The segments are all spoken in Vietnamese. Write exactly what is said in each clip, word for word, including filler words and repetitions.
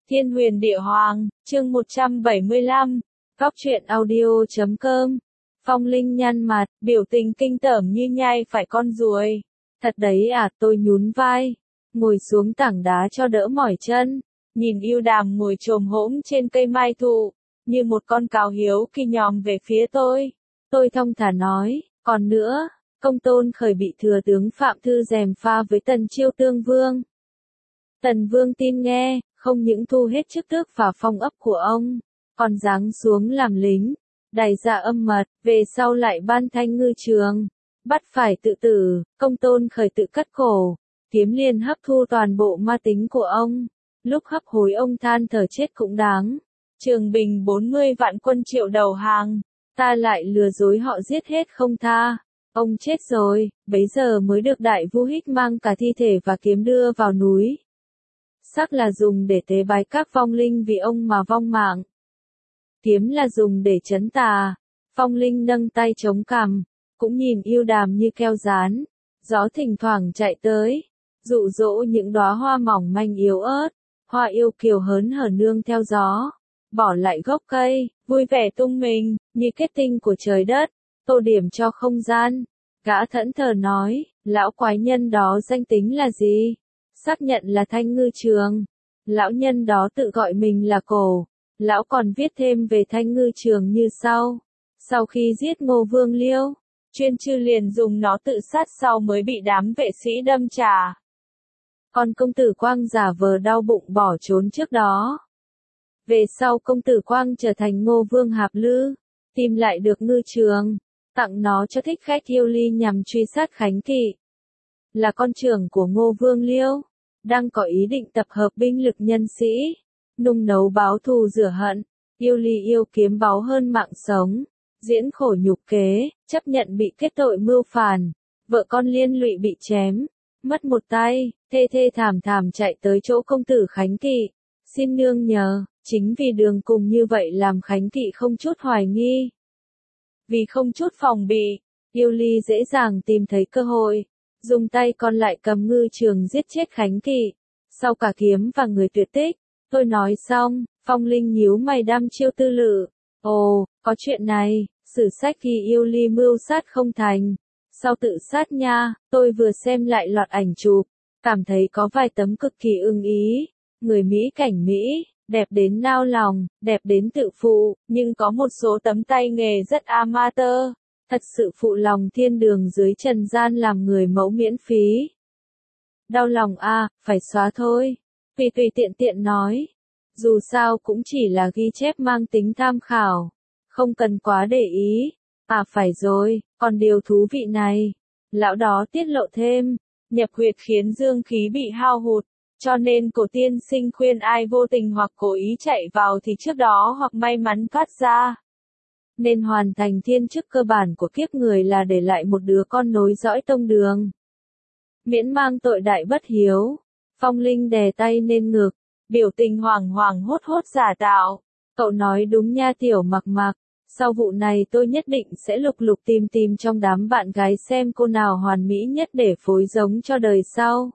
Thiên Huyền Địa Hoàng, chương một trăm bảy mươi lăm, Góc truyện audio chấm com. Phong Linh nhăn mặt, biểu tình kinh tởm như nhai phải con ruồi. Thật đấy à, tôi nhún vai, ngồi xuống tảng đá cho đỡ mỏi chân, nhìn Yêu Đàm ngồi chồm hổm trên cây mai thụ, như một con cào hiếu kỳ nhòm về phía tôi. Tôi thong thả nói, còn nữa, Công Tôn Khởi bị thừa tướng Phạm Thư gièm pha với Tần Chiêu Tương Vương. Tần Vương tin nghe, không những thu hết chức tước và phong ấp của ông, còn giáng xuống làm lính, đày ra âm mật, về sau lại ban thanh ngư trường, bắt phải tự tử. Công Tôn Khởi tự cắt cổ, kiếm liền hấp thu toàn bộ ma tính của ông, lúc hấp hối ông than thở chết cũng đáng. Trường Bình bốn mươi vạn quân Triệu đầu hàng, ta lại lừa dối họ giết hết không tha. Ông chết rồi, bấy giờ mới được Đại Vu Hích mang cả thi thể và kiếm đưa vào núi. Sắc là dùng để tế bái các vong linh vì ông mà vong mạng. Kiếm là dùng để trấn tà. Phong Linh nâng tay chống cằm, cũng nhìn Yêu Đàm như keo dán. Gió thỉnh thoảng chạy tới, dụ dỗ những đóa hoa mỏng manh yếu ớt. Hoa yêu kiều hớn hở nương theo gió, bỏ lại gốc cây, vui vẻ tung mình, như kết tinh của trời đất, tô điểm cho không gian. Gã thẫn thờ nói, lão quái nhân đó danh tính là gì? Xác nhận là Thanh Ngư Trường. Lão nhân đó tự gọi mình là Cổ. Lão còn viết thêm về Thanh Ngư Trường như sau. Sau khi giết Ngô Vương Liêu, chuyên chư liền dùng nó tự sát sau mới bị đám vệ sĩ đâm trả. Còn công tử Quang giả vờ đau bụng bỏ trốn trước đó. Về sau công tử Quang trở thành Ngô Vương Hạp Lư, tìm lại được ngư trường, tặng nó cho thích khách Yêu Ly nhằm truy sát Khánh Kỵ. Là con trưởng của Ngô Vương Liêu, đang có ý định tập hợp binh lực nhân sĩ, nung nấu báo thù rửa hận. Yêu Ly yêu kiếm báu hơn mạng sống, diễn khổ nhục kế, chấp nhận bị kết tội mưu phản, vợ con liên lụy bị chém, mất một tay, thê thê thảm thảm chạy tới chỗ công tử Khánh Kỵ, xin nương nhờ. Chính vì đường cùng như vậy làm Khánh Kỵ không chút hoài nghi, vì không chút phòng bị, Yêu Ly dễ dàng tìm thấy cơ hội, dùng tay còn lại cầm ngư trường giết chết Khánh Kỵ. Sau cả kiếm và người tuyệt tích. Tôi nói xong, Phong Linh nhíu mày đăm chiêu tư lự. Ồ, có chuyện này, sử sách ghi Yêu Ly mưu sát không thành, sau tự sát nha. Tôi vừa xem lại loạt ảnh chụp, cảm thấy có vài tấm cực kỳ ưng ý, người Mỹ cảnh Mỹ, đẹp đến nao lòng, đẹp đến tự phụ, nhưng có một số tấm tay nghề rất amateur, thật sự phụ lòng thiên đường dưới trần gian làm người mẫu miễn phí. Đau lòng a, à, phải xóa thôi. Tùy tùy tiện tiện nói. Dù sao cũng chỉ là ghi chép mang tính tham khảo, không cần quá để ý. À phải rồi, còn điều thú vị này. Lão đó tiết lộ thêm, nhập huyệt khiến dương khí bị hao hụt. Cho nên Cổ tiên sinh khuyên ai vô tình hoặc cố ý chạy vào thì trước đó hoặc may mắn thoát ra, nên hoàn thành thiên chức cơ bản của kiếp người là để lại một đứa con nối dõi tông đường, miễn mang tội đại bất hiếu. Phong Linh đè tay lên ngực, biểu tình hoảng hoảng hốt hốt giả tạo. Cậu nói đúng nha Tiểu Mặc Mặc, sau vụ này tôi nhất định sẽ lục lục tìm tìm trong đám bạn gái xem cô nào hoàn mỹ nhất để phối giống cho đời sau.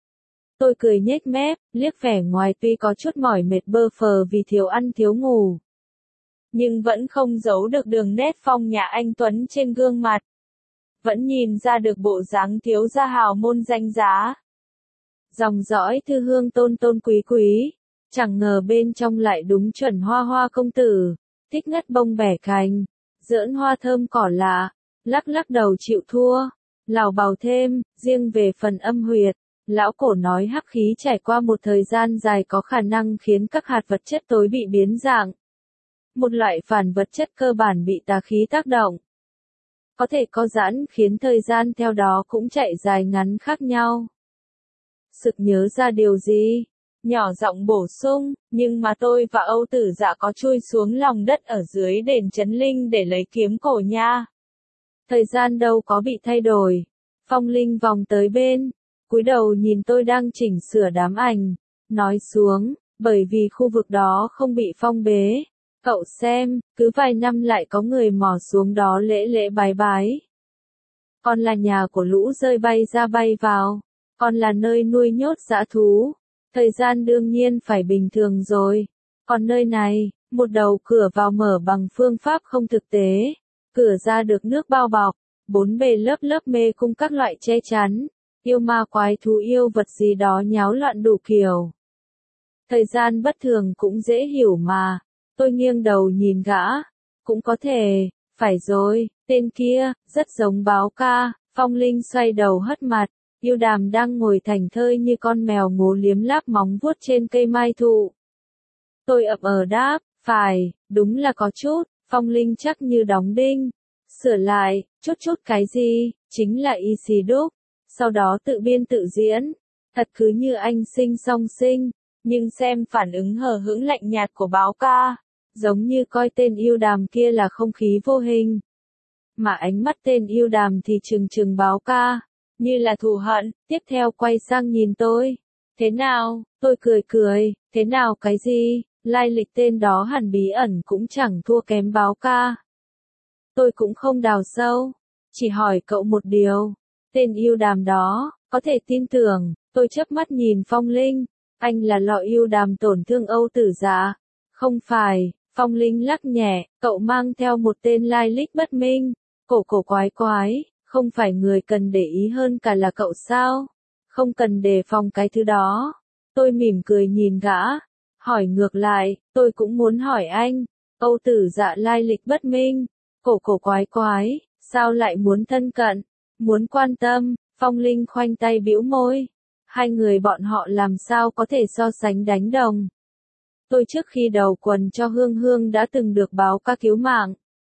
Tôi cười nhếch mép, liếc vẻ ngoài tuy có chút mỏi mệt bơ phờ vì thiếu ăn thiếu ngủ, nhưng vẫn không giấu được đường nét phong nhã anh tuấn trên gương mặt. Vẫn nhìn ra được bộ dáng thiếu gia hào môn danh giá. Dòng dõi thư hương tôn tôn quý quý, chẳng ngờ bên trong lại đúng chuẩn hoa hoa công tử, thích ngất bông bẻ cành, giỡn hoa thơm cỏ lạ, lắc lắc đầu chịu thua, lào bào thêm. Riêng về phần âm huyệt, lão Cổ nói hắc khí trải qua một thời gian dài có khả năng khiến các hạt vật chất tối bị biến dạng. Một loại phản vật chất cơ bản bị tà khí tác động, có thể có giãn khiến thời gian theo đó cũng chạy dài ngắn khác nhau. Sực nhớ ra điều gì, nhỏ giọng bổ sung, nhưng mà tôi và Âu Tử Dạ có chui xuống lòng đất ở dưới đền Trấn Linh để lấy kiếm cổ nha. Thời gian đâu có bị thay đổi. Phong Linh vòng tới bên, cúi đầu nhìn tôi đang chỉnh sửa đám ảnh, nói xuống, bởi vì khu vực đó không bị phong bế. Cậu xem, cứ vài năm lại có người mò xuống đó lễ lễ bái bái. Còn là nhà của lũ rơi bay ra bay vào, còn là nơi nuôi nhốt dã thú. Thời gian đương nhiên phải bình thường rồi. Còn nơi này, một đầu cửa vào mở bằng phương pháp không thực tế. Cửa ra được nước bao bọc, bốn bề lớp lớp mê cung các loại che chắn. Yêu ma quái thú yêu vật gì đó nháo loạn đủ kiểu. Thời gian bất thường cũng dễ hiểu mà. Tôi nghiêng đầu nhìn gã. Cũng có thể, phải rồi, tên kia, rất giống báo ca. Phong Linh xoay đầu hất mặt. Yêu Đàm đang ngồi thảnh thơi như con mèo ngố liếm láp móng vuốt trên cây mai thụ. Tôi ậm ờ đáp, phải, đúng là có chút. Phong Linh chắc như đóng đinh. Sửa lại, chút chút cái gì, chính là y xì đúc. Sau đó tự biên tự diễn. Thật cứ như anh sinh song sinh. Nhưng xem phản ứng hờ hững lạnh nhạt của báo ca. Giống như coi tên Yêu Đàm kia là không khí vô hình. Mà ánh mắt tên Yêu Đàm thì trừng trừng báo ca. Như là thù hận, tiếp theo quay sang nhìn tôi. Thế nào, tôi cười cười, thế nào cái gì, lai lịch tên đó hẳn bí ẩn cũng chẳng thua kém báo ca. Tôi cũng không đào sâu, chỉ hỏi cậu một điều, tên Yêu Đàm đó, có thể tin tưởng, tôi chớp mắt nhìn Phong Linh, anh là lọ Yêu Đàm tổn thương Âu Tử Dạ. Không phải, Phong Linh lắc nhẹ, cậu mang theo một tên lai lịch bất minh, cổ cổ quái quái. Không phải người cần để ý hơn cả là cậu sao? Không cần đề phòng cái thứ đó. Tôi mỉm cười nhìn gã. Hỏi ngược lại, tôi cũng muốn hỏi anh. Âu Tử Dạ lai lịch bất minh. Cổ cổ quái quái. Sao lại muốn thân cận? Muốn quan tâm? Phong Linh khoanh tay bĩu môi. Hai người bọn họ làm sao có thể so sánh đánh đồng? Tôi trước khi đầu quần cho Hương Hương đã từng được báo ca cứu mạng.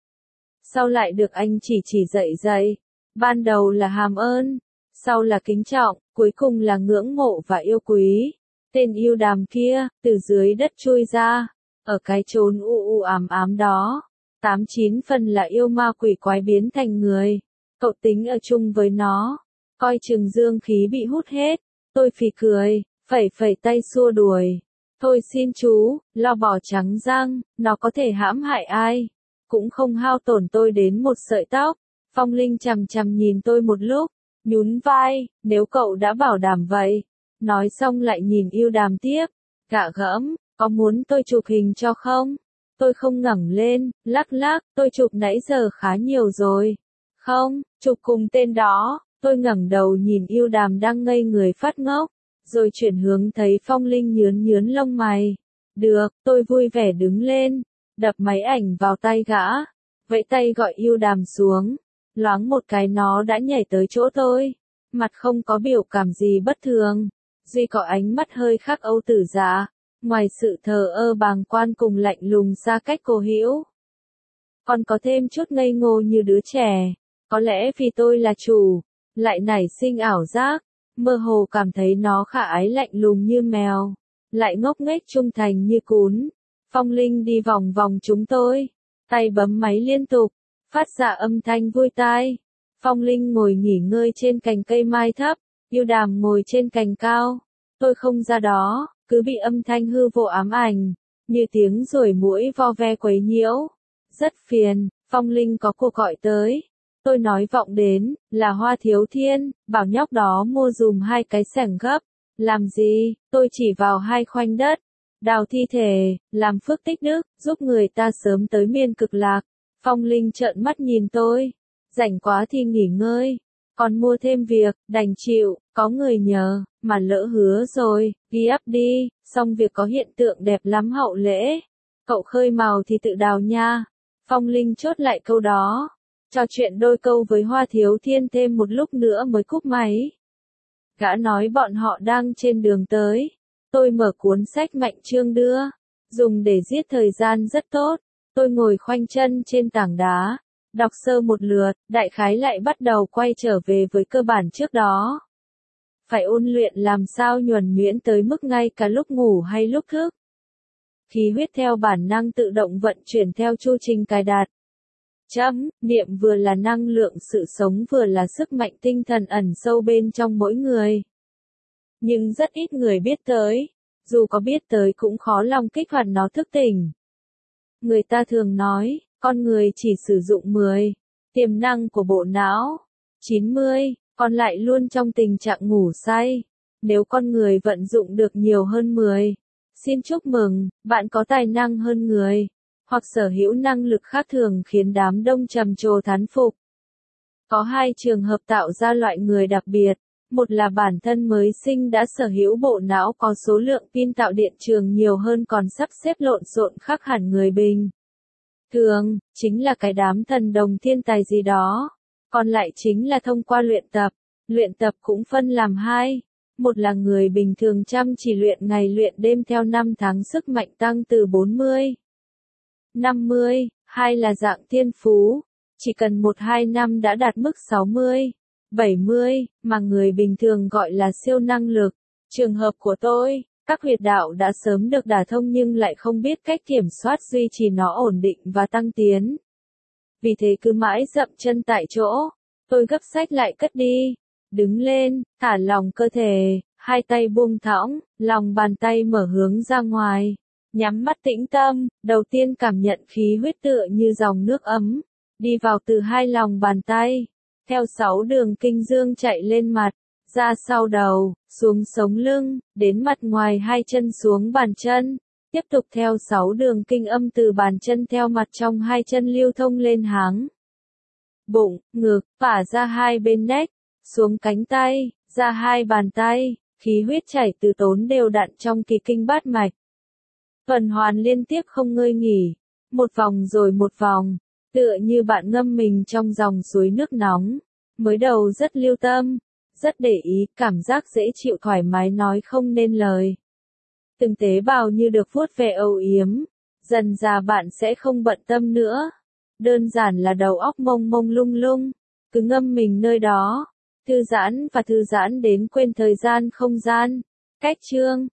Sau lại được anh chỉ chỉ dạy dạy. Ban đầu là hàm ơn, sau là kính trọng, cuối cùng là ngưỡng mộ và yêu quý. Tên Yêu Đàm kia, từ dưới đất chui ra, ở cái chốn u u ám ám đó. Tám chín phần là yêu ma quỷ quái biến thành người. Cậu tính ở chung với nó, coi chừng dương khí bị hút hết. Tôi phì cười, phẩy phẩy tay xua đuổi. Thôi xin chú, lo bò trắng răng, nó có thể hãm hại ai. Cũng không hao tổn tôi đến một sợi tóc. Phong Linh chằm chằm nhìn tôi một lúc, nhún vai, nếu cậu đã bảo đảm vậy. Nói xong lại nhìn Yêu Đàm tiếp, gạ gẫm, có muốn tôi chụp hình cho không? Tôi không ngẩng lên, lắc lắc, tôi chụp nãy giờ khá nhiều rồi. Không, chụp cùng tên đó, tôi ngẩng đầu nhìn Yêu Đàm đang ngây người phát ngốc, rồi chuyển hướng thấy Phong Linh nhướn nhướn lông mày. Được, tôi vui vẻ đứng lên, đập máy ảnh vào tay gã, vẫy tay gọi Yêu Đàm xuống. Loáng một cái nó đã nhảy tới chỗ tôi, mặt không có biểu cảm gì bất thường, duy có ánh mắt hơi khác Âu Tử Dạ, ngoài sự thờ ơ bàng quan cùng lạnh lùng xa cách cô hữu. Còn có thêm chút ngây ngô như đứa trẻ, có lẽ vì tôi là chủ, lại nảy sinh ảo giác, mơ hồ cảm thấy nó khả ái lạnh lùng như mèo, lại ngốc nghếch trung thành như cún. Phong Linh đi vòng vòng chúng tôi, tay bấm máy liên tục. Phát ra âm thanh vui tai. Phong Linh ngồi nghỉ ngơi trên cành cây mai thấp, Yêu Đàm ngồi trên cành cao. Tôi không ra đó, cứ bị âm thanh hư vô ám ảnh, như tiếng ruồi muỗi vo ve quấy nhiễu. Rất phiền, Phong Linh có cuộc gọi tới. Tôi nói vọng đến, là Hoa Thiếu Thiên, bảo nhóc đó mua dùm hai cái xẻng gấp. Làm gì, tôi chỉ vào hai khoanh đất. Đào thi thể, làm phước tích đức, giúp người ta sớm tới miền cực lạc. Phong Linh trợn mắt nhìn tôi, rảnh quá thì nghỉ ngơi, còn mua thêm việc, đành chịu, có người nhờ, mà lỡ hứa rồi, ghi up đi, xong việc có hiện tượng đẹp lắm hậu lễ. Cậu khơi mào thì tự đào nha. Phong Linh chốt lại câu đó, trò chuyện đôi câu với Hoa Thiếu Thiên thêm một lúc nữa mới cúp máy. Gã nói bọn họ đang trên đường tới, tôi mở cuốn sách Mạnh Trương đưa, dùng để giết thời gian rất tốt. Tôi ngồi khoanh chân trên tảng đá, đọc sơ một lượt, đại khái lại bắt đầu quay trở về với cơ bản trước đó. Phải ôn luyện làm sao nhuần nhuyễn tới mức ngay cả lúc ngủ hay lúc thức. Khí huyết theo bản năng tự động vận chuyển theo chu trình cài đặt. Chấm, niệm vừa là năng lượng sự sống vừa là sức mạnh tinh thần ẩn sâu bên trong mỗi người. Nhưng rất ít người biết tới, dù có biết tới cũng khó lòng kích hoạt nó thức tỉnh. Người ta thường nói, con người chỉ sử dụng mười, tiềm năng của bộ não, chín mươi, còn lại luôn trong tình trạng ngủ say. Nếu con người vận dụng được nhiều hơn mười, xin chúc mừng, bạn có tài năng hơn người, hoặc sở hữu năng lực khác thường khiến đám đông trầm trồ thán phục. Có hai trường hợp tạo ra loại người đặc biệt. Một là bản thân mới sinh đã sở hữu bộ não có số lượng pin tạo điện trường nhiều hơn còn sắp xếp lộn xộn khác hẳn người bình thường, chính là cái đám thần đồng thiên tài gì đó. Còn lại chính là thông qua luyện tập. Luyện tập cũng phân làm hai. Một là người bình thường chăm chỉ luyện ngày luyện đêm theo năm tháng sức mạnh tăng từ bốn mươi, năm mươi. Hai là dạng thiên phú. Chỉ cần một hai năm đã đạt mức sáu mươi, bảy mươi, mà người bình thường gọi là siêu năng lực. Trường hợp của tôi, các huyệt đạo đã sớm được đả thông nhưng lại không biết cách kiểm soát duy trì nó ổn định và tăng tiến. Vì thế cứ mãi dậm chân tại chỗ. Tôi gấp sách lại cất đi. Đứng lên, thả lỏng cơ thể, hai tay buông thõng, lòng bàn tay mở hướng ra ngoài. Nhắm mắt tĩnh tâm, đầu tiên cảm nhận khí huyết tựa như dòng nước ấm. Đi vào từ hai lòng bàn tay. Theo sáu đường kinh dương chạy lên mặt, ra sau đầu, xuống sống lưng, đến mặt ngoài hai chân xuống bàn chân. Tiếp tục theo sáu đường kinh âm từ bàn chân theo mặt trong hai chân lưu thông lên háng, bụng, ngực, phả ra hai bên nách, xuống cánh tay, ra hai bàn tay, khí huyết chảy từ tốn đều đặn trong kỳ kinh bát mạch. Tuần hoàn liên tiếp không ngơi nghỉ, một vòng rồi một vòng, tựa như bạn ngâm mình trong dòng suối nước nóng. Mới đầu rất lưu tâm, rất để ý, cảm giác dễ chịu thoải mái nói không nên lời. Từng tế bào như được vuốt ve âu yếm, dần dà bạn sẽ không bận tâm nữa. Đơn giản là đầu óc mông mông lung lung, cứ ngâm mình nơi đó, thư giãn và thư giãn đến quên thời gian không gian. Cách chương